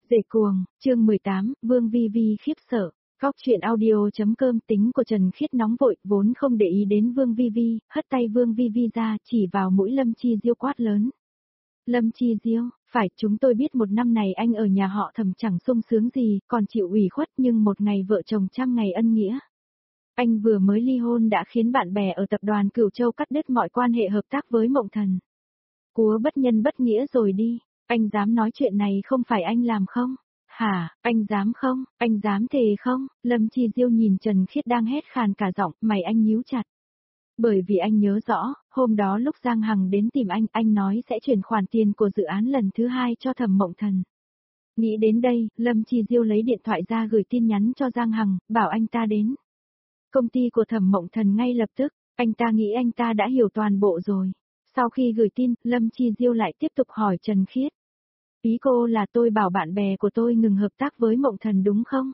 Dễ cuồng, chương 18, Vương Vi Vi khiếp sợ. Góc truyện audio.com. Tính của Trần Khiết nóng vội, vốn không để ý đến Vương Vi Vi, hất tay Vương Vi Vi ra, chỉ vào mũi Lâm Chi Diêu quát lớn. Lâm Chi Diêu, phải, chúng tôi biết một năm này anh ở nhà họ Thẩm chẳng sung sướng gì, còn chịu ủy khuất, nhưng một ngày vợ chồng trăm ngày ân nghĩa. Anh vừa mới ly hôn đã khiến bạn bè ở tập đoàn Cửu Châu cắt đứt mọi quan hệ hợp tác với Mộng Thần. Cúa bất nhân bất nghĩa rồi đi. Anh dám nói chuyện này không phải anh làm không? Hả, anh dám không? Anh dám thề không? Lâm Chi Diêu nhìn Trần Khiết đang hét khàn cả giọng, mày anh nhíu chặt. Bởi vì anh nhớ rõ, hôm đó lúc Giang Hằng đến tìm anh nói sẽ chuyển khoản tiền của dự án lần thứ 2 cho Thẩm Mộng Thần. Nghĩ đến đây, Lâm Chi Diêu lấy điện thoại ra gửi tin nhắn cho Giang Hằng, bảo anh ta đến. Công ty của Thẩm Mộng Thần ngay lập tức, anh ta nghĩ anh ta đã hiểu toàn bộ rồi. Sau khi gửi tin, Lâm Chi Diêu lại tiếp tục hỏi Trần Khiết. Ý cô là tôi bảo bạn bè của tôi ngừng hợp tác với Mộng Thần đúng không?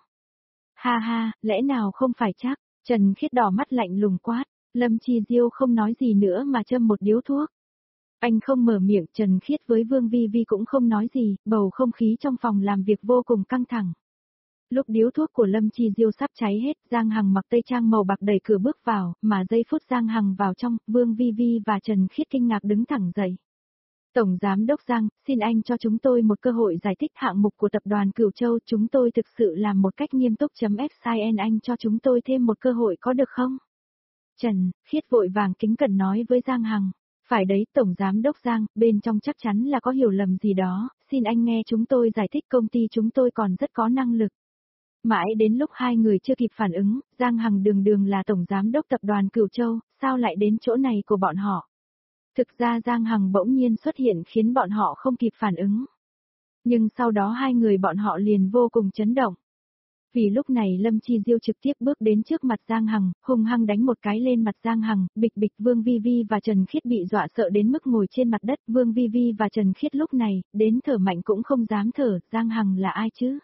Ha ha, lẽ nào không phải chắc? Trần Khiết đỏ mắt lạnh lùng quát. Lâm Chi Diêu không nói gì nữa mà châm một điếu thuốc. Anh không mở miệng, Trần Khiết với Vương Vi Vi cũng không nói gì, bầu không khí trong phòng làm việc vô cùng căng thẳng. Lúc điếu thuốc của Lâm Chi Diêu sắp cháy hết, Giang Hằng mặc tây trang màu bạc đẩy cửa bước vào, mà giây phút Giang Hằng vào trong, Vương Vi Vi và Trần Khiết kinh ngạc đứng thẳng dậy. Tổng Giám đốc Giang, xin anh cho chúng tôi một cơ hội giải thích hạng mục của tập đoàn Cửu Châu, chúng tôi thực sự làm một cách nghiêm túc. FCN anh cho chúng tôi thêm một cơ hội có được không? Trần Khiết vội vàng kính cẩn nói với Giang Hằng. Phải đấy, Tổng Giám đốc Giang, bên trong chắc chắn là có hiểu lầm gì đó, xin anh nghe chúng tôi giải thích, công ty chúng tôi còn rất có năng lực. Mãi đến lúc hai người chưa kịp phản ứng, Giang Hằng đường là Tổng Giám đốc tập đoàn Cửu Châu, sao lại đến chỗ này của bọn họ? Thực ra Giang Hằng bỗng nhiên xuất hiện khiến bọn họ không kịp phản ứng. Nhưng sau đó hai người bọn họ liền vô cùng chấn động. Vì lúc này Lâm Chi Diêu trực tiếp bước đến trước mặt Giang Hằng, hung hăng đánh một cái lên mặt Giang Hằng, bịch bịch. Vương Vi Vi và Trần Khiết bị dọa sợ đến mức ngồi trên mặt đất. Vương Vi Vi và Trần Khiết lúc này, đến thở mạnh cũng không dám thở. Giang Hằng là ai chứ?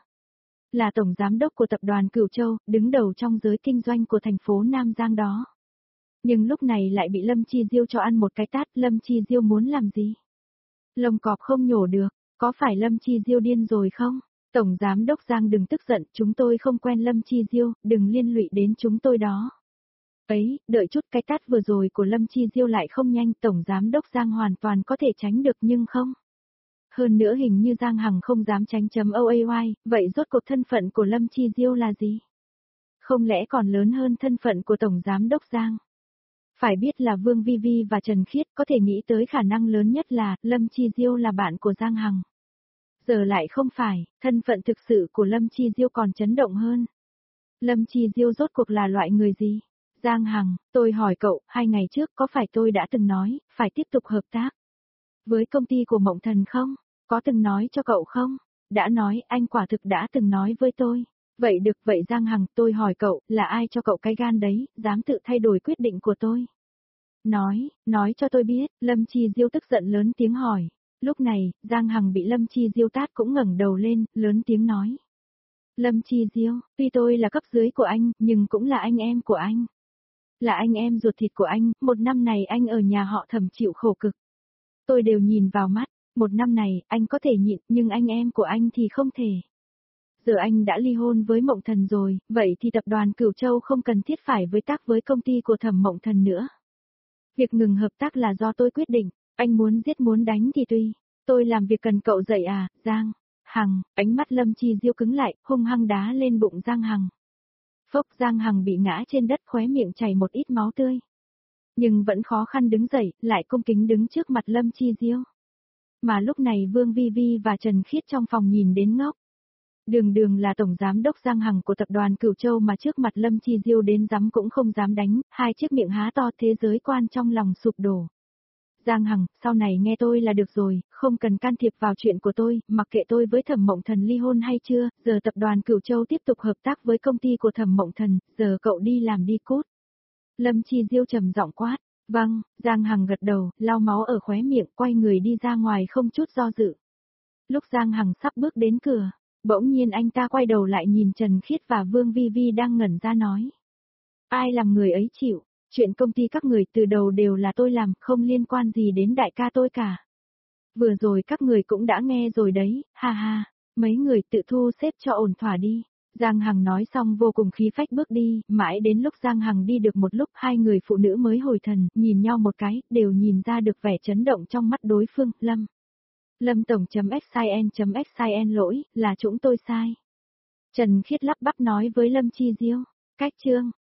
Là Tổng Giám đốc của tập đoàn Cửu Châu, đứng đầu trong giới kinh doanh của thành phố Nam Giang đó. Nhưng lúc này lại bị Lâm Chi Diêu cho ăn một cái tát. Lâm Chi Diêu muốn làm gì? Lông cọp không nhổ được, có phải Lâm Chi Diêu điên rồi không? Tổng Giám đốc Giang đừng tức giận, chúng tôi không quen Lâm Chi Diêu, đừng liên lụy đến chúng tôi đó. Ấy, đợi chút, cái tát vừa rồi của Lâm Chi Diêu lại không nhanh, Tổng Giám đốc Giang hoàn toàn có thể tránh được nhưng không. Hơn nữa hình như Giang Hằng không dám tránh. OAY, vậy rốt cuộc thân phận của Lâm Chi Diêu là gì? Không lẽ còn lớn hơn thân phận của Tổng Giám đốc Giang? Phải biết là Vương Vi Vi và Trần Khiết có thể nghĩ tới khả năng lớn nhất là Lâm Chi Diêu là bạn của Giang Hằng. Giờ lại không phải, thân phận thực sự của Lâm Chi Diêu còn chấn động hơn. Lâm Chi Diêu rốt cuộc là loại người gì? Giang Hằng, tôi hỏi cậu, 2 ngày trước có phải tôi đã từng nói, phải tiếp tục hợp tác với công ty của Mộng Thần không? Có từng nói cho cậu không? Đã nói, anh quả thực đã từng nói với tôi. Vậy được, vậy Giang Hằng, tôi hỏi cậu, là ai cho cậu cái gan đấy, dám tự thay đổi quyết định của tôi? Nói cho tôi biết. Lâm Chi Diêu tức giận lớn tiếng hỏi. Lúc này, Giang Hằng bị Lâm Chi Diêu tát cũng ngẩng đầu lên, lớn tiếng nói. Lâm Chi Diêu, tuy tôi là cấp dưới của anh, nhưng cũng là anh em của anh. Là anh em ruột thịt của anh, một năm này anh ở nhà họ Thẩm chịu khổ cực. Tôi đều nhìn vào mắt, một năm này, anh có thể nhịn, nhưng anh em của anh thì không thể. Giờ anh đã ly hôn với Mộng Thần rồi, vậy thì tập đoàn Cửu Châu không cần thiết phải với tác với công ty của Thẩm Mộng Thần nữa. Việc ngừng hợp tác là do tôi quyết định, anh muốn giết muốn đánh thì tùy. Tôi làm việc cần cậu dạy à, Giang Hằng. Ánh mắt Lâm Chi Diêu cứng lại, hung hăng đá lên bụng Giang Hằng. Phốc, Giang Hằng bị ngã trên đất, khóe miệng chảy một ít máu tươi. Nhưng vẫn khó khăn đứng dậy, lại cung kính đứng trước mặt Lâm Chi Diêu. Mà lúc này Vương Vi Vi và Trần Khiết trong phòng nhìn đến ngốc. Đường là Tổng Giám đốc Giang Hằng của tập đoàn Cửu Châu mà trước mặt Lâm Chi Diêu đến dám cũng không dám đánh, hai chiếc miệng há to, thế giới quan trong lòng sụp đổ. Giang Hằng, sau này nghe tôi là được rồi, không cần can thiệp vào chuyện của tôi, mặc kệ tôi với Thẩm Mộng Thần ly hôn hay chưa, giờ tập đoàn Cửu Châu tiếp tục hợp tác với công ty của Thẩm Mộng Thần, giờ cậu đi làm đi cút. Lâm Chi Diêu trầm giọng quát. Vâng, Giang Hằng gật đầu, lau máu ở khóe miệng, quay người đi ra ngoài không chút do dự. Lúc Giang Hằng sắp bước đến cửa, bỗng nhiên anh ta quay đầu lại nhìn Trần Khiết và Vương Vi Vi đang ngẩn ra nói. Ai làm người ấy chịu, chuyện công ty các người từ đầu đều là tôi làm, không liên quan gì đến đại ca tôi cả. Vừa rồi các người cũng đã nghe rồi đấy, ha ha. Mấy người tự thu xếp cho ổn thỏa đi. Giang Hằng nói xong vô cùng khí phách bước đi, mãi đến lúc Giang Hằng đi được một lúc hai người phụ nữ mới hồi thần, nhìn nhau một cái, đều nhìn ra được vẻ chấn động trong mắt đối phương. Lâm Tổng.xin lỗi, là chúng tôi sai. Trần Khiết lắp bắp nói với Lâm Chi Diêu. Cách chương